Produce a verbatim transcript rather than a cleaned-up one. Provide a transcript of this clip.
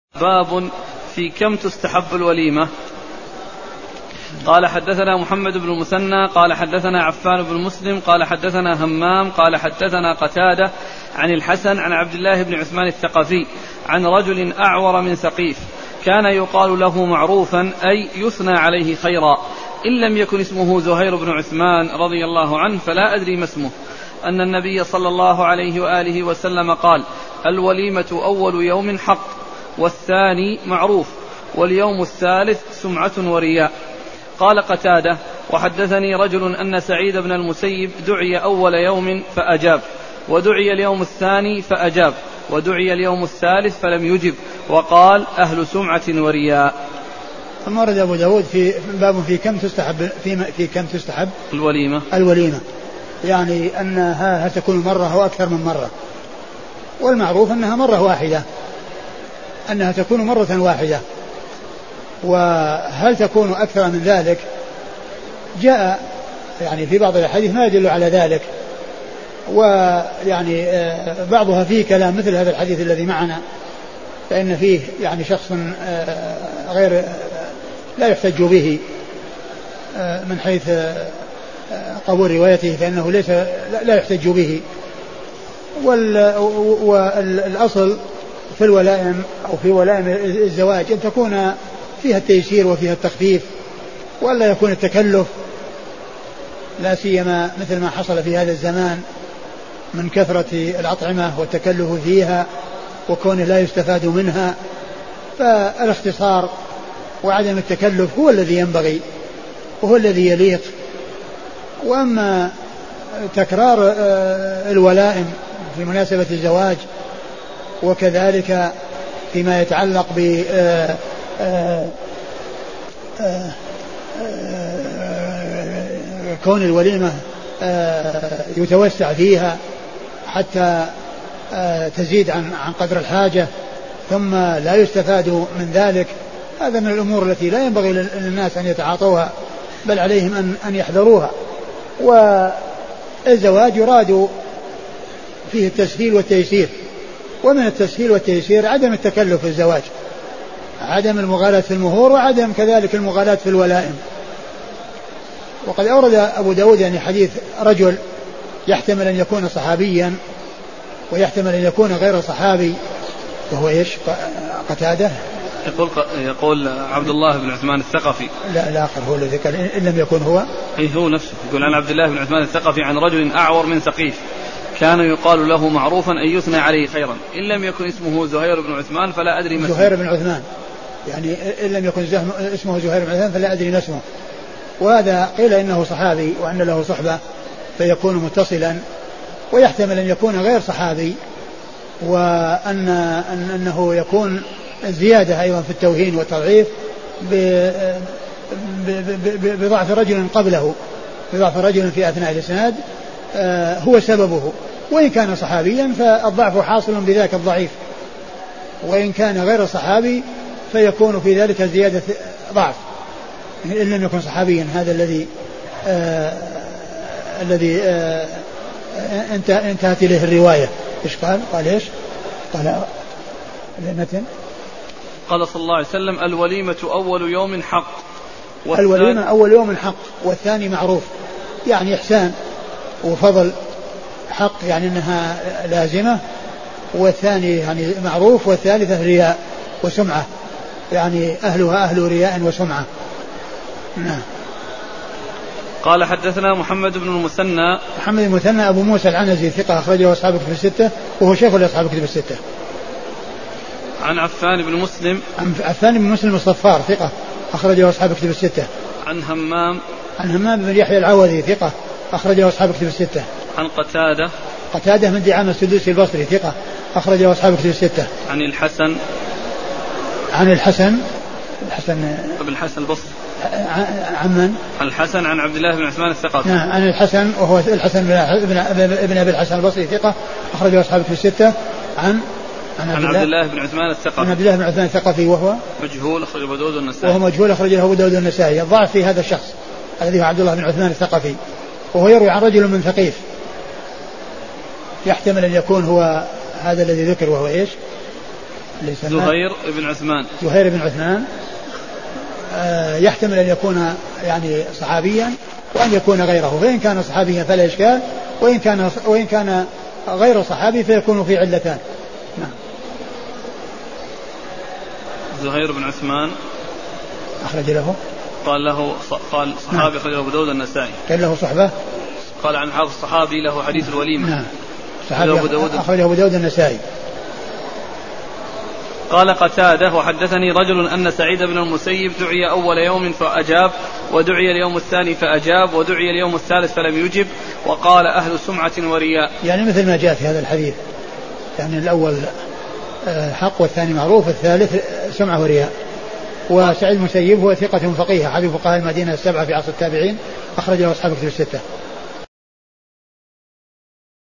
باب في كم تستحب الوليمة. قال حدثنا محمد بن المثنى قال حدثنا عفان بن مسلم قال حدثنا همام قال حدثنا قتادة عن الحسن عن عبد الله بن عثمان الثقفي عن رجل أعور من ثقيف كان يقال له معروفا أي يثنى عليه خيرا، إن لم يكن اسمه زهير بن عثمان رضي الله عنه فلا أدري ما اسمه، أن النبي صلى الله عليه وآله وسلم قال: الوليمة أول يوم حق، والثاني معروف، واليوم الثالث سمعة ورياء. قال قتادة: وحدثني رجل أن سعيد بن المسيب دعي أول يوم فأجاب، ودعي اليوم الثاني فأجاب، ودعي اليوم الثالث فلم يجب، وقال: أهل سمعة ورياء. ثم ورد أبو داود في باب في كم تستحب في, في كم تستحب الوليمة الوليمة يعني أنها هل تكون مرة أو أكثر من مرة، والمعروف أنها مرة واحدة، أنها تكون مرة واحدة. وهل تكون أكثر من ذلك جاء يعني في بعض الحديث ما يدل على ذلك، ويعني بعضها فيه كلام مثل هذا الحديث الذي معنا، فإن فيه يعني شخص غير لا يحتج به من حيث قبول روايته، فإنه ليس لا يحتج به. والأصل في الولائم أو في ولائم الزواج أن تكون فيها التيسير وفيها التخفيف، ولا يكون التكلف، لا سيما مثل ما حصل في هذا الزمان من كثرة الأطعمة والتكلف فيها وكونه لا يستفاد منها. فالاختصار وعدم التكلف هو الذي ينبغي وهو الذي يليق. وأما تكرار الولائم في مناسبة الزواج وكذلك فيما يتعلق ب كون الوليمة يتوسع فيها حتى تزيد عن عن قدر الحاجة ثم لا يستفاد من ذلك، هذا من الأمور التي لا ينبغي للناس أن يتعاطوها، بل عليهم أن أن يحذروها. والزواج يراد فيه التسهيل والتيسير، ومن التسهيل والتيسير عدم التكلف في الزواج، عدم المغالاة في المهور، وعدم كذلك المغالاة في الولائم. وقد أورد أبو داود يعني حديث رجل يحتمل أن يكون صحابيا ويحتمل أن يكون غير صحابي، وهو إيش؟ قتادة. يقول يقول عبد الله بن عثمان الثقفي. لا الآخر هو الذي قال إن لم يكن هو. أي هو نفسه يقول عن عبد الله بن عثمان الثقفي عن رجل أعور من ثقيف كان يقال له معروفا أن يثنى عليه خيرا، إن لم يكن اسمه زهير بن عثمان فلا أدري ما اسمه. زهير بن عثمان يعني إن لم يكن اسمه زهير بن عثمان فلا أدري ما اسمه. وهذا قيل إنه صحابي وأن له صحبة فيكون متصلا، ويحتمل أن يكون غير صحابي، وأن أن أنه يكون زيادة أيضا في التوهين والتضعيف بضعف رجل قبله، بضعف رجل في أثناء الإسناد هو سببه. وإن كان صحابيا فالضعف حاصل بذاك الضعيف، وإن كان غير صحابي فيكون في ذلك زيادة ضعف إن لم يكن صحابيا. هذا الذي آه الذي آه انتهت إليه الرواية. إيش قال؟ قال إيش؟ قال المتن قال صلى الله عليه وسلم: الوليمة أول يوم حق، الوليمة أول يوم حق، والثاني معروف يعني إحسان وفضل، حق يعني أنها لازمة، والثاني يعني معروف، والثالثة رياء وسمعة يعني أهلها أهل رياء وسمعة. نعم. قال حدثنا محمد بن المثنى. محمد بن المثنى أبو موسى العنزي ثقة أخرجه أصحاب الكتب الستة، وهو شيخ لأصحاب الكتب الستة. عن عفان بن مسلم. عفان بن مسلم الصفار ثقة أخرجه أصحاب الكتب الستة. عن همام. عن همام بن يحيى العوذي ثقة أخرجه أصحاب الكتب الستة. عن قتادة. قتادة من دعامة السدوسي البصري ثقة أخرجه أصحاب الكتب الستة. عن الحسن. عن الحسن الحسن ابن الحسن البصري. عن من؟ عن الحسن عن عبد الله بن عثمان الثقفي. نعم عن الحسن وهو الحسن بن ابن ابي الحسن البصري ثقة أخرجه أصحاب الكتب الستة. عن عن عبد الله بن عثمان الثقفي. عن عبد الله بن عثمان الثقفي وهو مجهول أخرجه أبو داود والنسائي. وهو مجهول أخرجه أبو داود والنسائي. الضعف في هذا الشخص الذي هو عبد الله بن عثمان الثقفي، وهو يروي عن رجل من ثقيف، يحتمل أن يكون هو هذا الذي ذكر، وهو إيش؟ زهير بن عثمان. زهير بن عثمان آه يحتمل أن يكون يعني صحابيا وأن يكون غيره، فإن كان صحابيا فلا إشكال، وإن كان وإن كان غير صحابي فيكون في علتان. نعم. زهير بن عثمان أخرج له قال له قال صحابي أخرج له أبو داود النسائي. كان له صحبة. قال عن حافظ الصحابي له حديث الوليمة. نعم. صحابي أخرج أبو داود النسائي. قال قتادة وحدثني رجل أن سعيد بن المسيب دعي أول يوم فأجاب، ودعي اليوم الثاني فأجاب، ودعي اليوم الثالث فلم يجب، وقال أهل سمعة ورياء. يعني مثل ما جاء في هذا الحديث، يعني الأول حق والثاني معروف، الثالث سمعة ورياء. وسعيد المسيب هو ثقة فقيه، أحد فقهاء المدينة السبعة في عصر التابعين، أخرج له أصحاب كتب الستة.